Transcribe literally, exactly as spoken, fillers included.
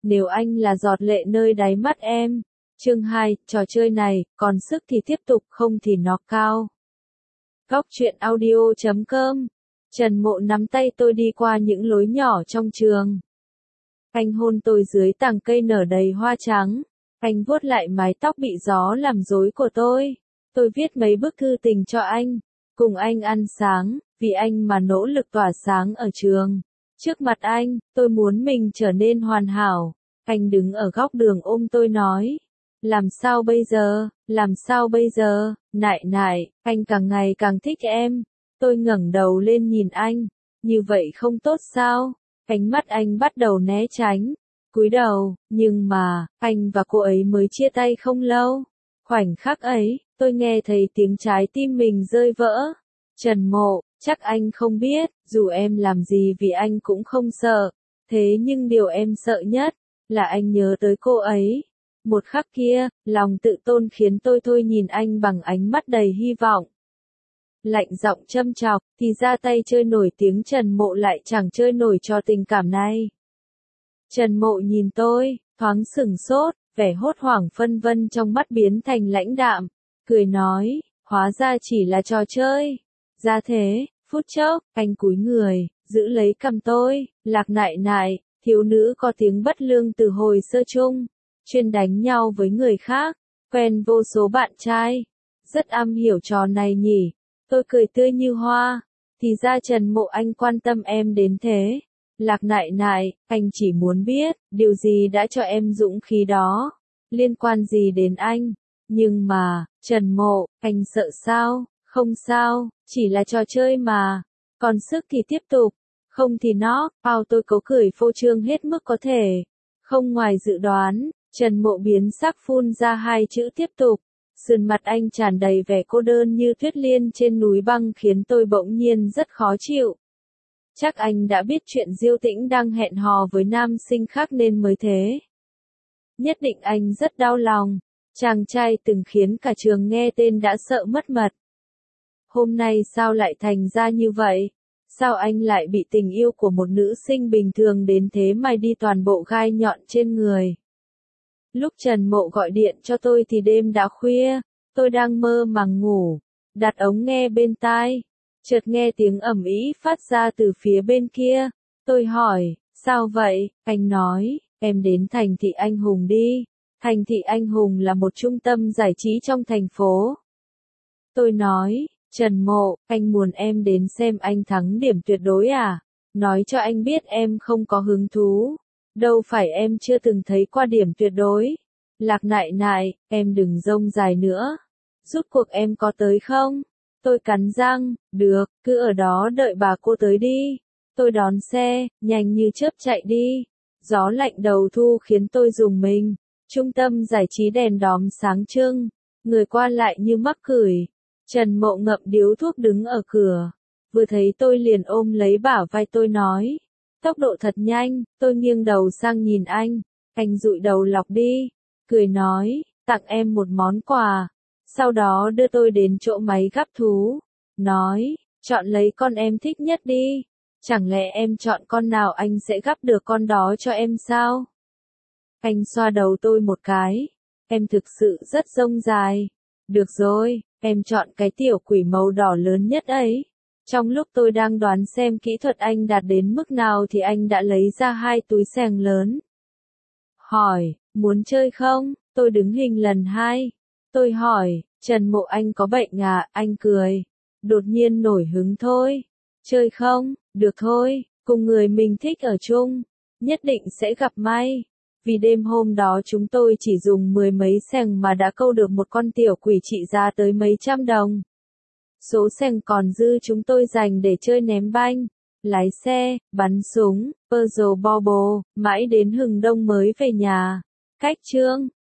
nếu anh là giọt lệ nơi đáy mắt em. Chương hai, trò chơi này, còn sức thì tiếp tục, không thì knock out. Góc truyện audio chấm com. Trần Mộ nắm tay tôi đi qua những lối nhỏ trong trường. Anh hôn tôi dưới tàng cây nở đầy hoa trắng. Anh vuốt lại mái tóc bị gió làm rối của tôi. Tôi viết mấy bức thư tình cho anh. Cùng anh ăn sáng, vì anh mà nỗ lực tỏa sáng ở trường. Trước mặt anh, tôi muốn mình trở nên hoàn hảo. Anh đứng ở góc đường ôm tôi nói. Làm sao bây giờ, làm sao bây giờ, nại nại, anh càng ngày càng thích em. Tôi ngẩng đầu lên nhìn anh, như vậy không tốt sao? Ánh mắt anh bắt đầu né tránh, cúi đầu, nhưng mà, anh và cô ấy mới chia tay không lâu. Khoảnh khắc ấy, tôi nghe thấy tiếng trái tim mình rơi vỡ. Trần Mộ, chắc anh không biết, dù em làm gì vì anh cũng không sợ. Thế nhưng điều em sợ nhất, là anh nhớ tới cô ấy. Một khắc kia, lòng tự tôn khiến tôi thôi nhìn anh bằng ánh mắt đầy hy vọng. Lạnh giọng châm chọc, thì ra tay chơi nổi tiếng Trần Mộ lại chẳng chơi nổi cho tình cảm này. Trần Mộ nhìn tôi, thoáng sửng sốt, vẻ hốt hoảng phân vân trong mắt biến thành lãnh đạm, cười nói, hóa ra chỉ là trò chơi. Ra thế, phút chốc, anh cúi người, giữ lấy cằm tôi, lạc nại nại, thiếu nữ có tiếng bất lương từ hồi sơ chung. Chuyên đánh nhau với người khác, quen vô số bạn trai, rất am hiểu trò này nhỉ. Tôi cười tươi như hoa, thì ra Trần Mộ anh quan tâm em đến thế. Lạc nại nại, anh chỉ muốn biết, điều gì đã cho em dũng khí đó, liên quan gì đến anh. Nhưng mà, Trần Mộ, anh sợ sao? Không sao, chỉ là trò chơi mà, còn sức thì tiếp tục, không thì nó, ao tôi cố cười phô trương hết mức có thể. Không ngoài dự đoán, Trần Mộ biến sắc phun ra hai chữ tiếp tục. Sườn mặt anh tràn đầy vẻ cô đơn như tuyết liên trên núi băng khiến tôi bỗng nhiên rất khó chịu. Chắc anh đã biết chuyện Diêu Tĩnh đang hẹn hò với nam sinh khác nên mới thế. Nhất định anh rất đau lòng. Chàng trai từng khiến cả trường nghe tên đã sợ mất mật. Hôm nay sao lại thành ra như vậy? Sao anh lại bị tình yêu của một nữ sinh bình thường đến thế mà đi toàn bộ gai nhọn trên người? Lúc Trần Mộ gọi điện cho tôi thì đêm đã khuya, tôi đang mơ màng ngủ, đặt ống nghe bên tai, chợt nghe tiếng ầm ĩ phát ra từ phía bên kia. Tôi hỏi, sao vậy? Anh nói, em đến Thành Thị Anh Hùng đi. Thành Thị Anh Hùng là một trung tâm giải trí trong thành phố. Tôi nói, Trần Mộ, anh muốn em đến xem anh thắng điểm tuyệt đối à? Nói cho anh biết em không có hứng thú. Đâu phải em chưa từng thấy qua điểm tuyệt đối. Lạc nại nại, em đừng rông dài nữa. Rút cuộc em có tới không? Tôi cắn răng, được, cứ ở đó đợi bà cô tới đi. Tôi đón xe, nhanh như chớp chạy đi. Gió lạnh đầu thu khiến tôi rùng mình. Trung tâm giải trí đèn đóm sáng trưng. Người qua lại như mắc cười. Trần Mộ ngậm điếu thuốc đứng ở cửa. Vừa thấy tôi liền ôm lấy bả vai tôi nói. Tốc độ thật nhanh, tôi nghiêng đầu sang nhìn anh. Anh dụi đầu lọc đi. Cười nói, tặng em một món quà. Sau đó đưa tôi đến chỗ máy gắp thú. Nói, chọn lấy con em thích nhất đi. Chẳng lẽ em chọn con nào anh sẽ gắp được con đó cho em sao? Anh xoa đầu tôi một cái. Em thực sự rất rông dài. Được rồi, em chọn cái tiểu quỷ màu đỏ lớn nhất ấy. Trong lúc tôi đang đoán xem kỹ thuật anh đạt đến mức nào thì anh đã lấy ra hai túi xèng lớn. Hỏi, muốn chơi không? Tôi đứng hình lần hai. Tôi hỏi, Trần Mộ anh có bệnh à? Anh cười. Đột nhiên nổi hứng thôi. Chơi không? Được thôi, cùng người mình thích ở chung. Nhất định sẽ gặp may. Vì đêm hôm đó chúng tôi chỉ dùng mười mấy xèng mà đã câu được một con tiểu quỷ trị giá tới mấy trăm đồng. Số xèng còn dư chúng tôi dành để chơi ném banh, lái xe, bắn súng, puzzle bobble, mãi đến hừng đông mới về nhà. Cách chương,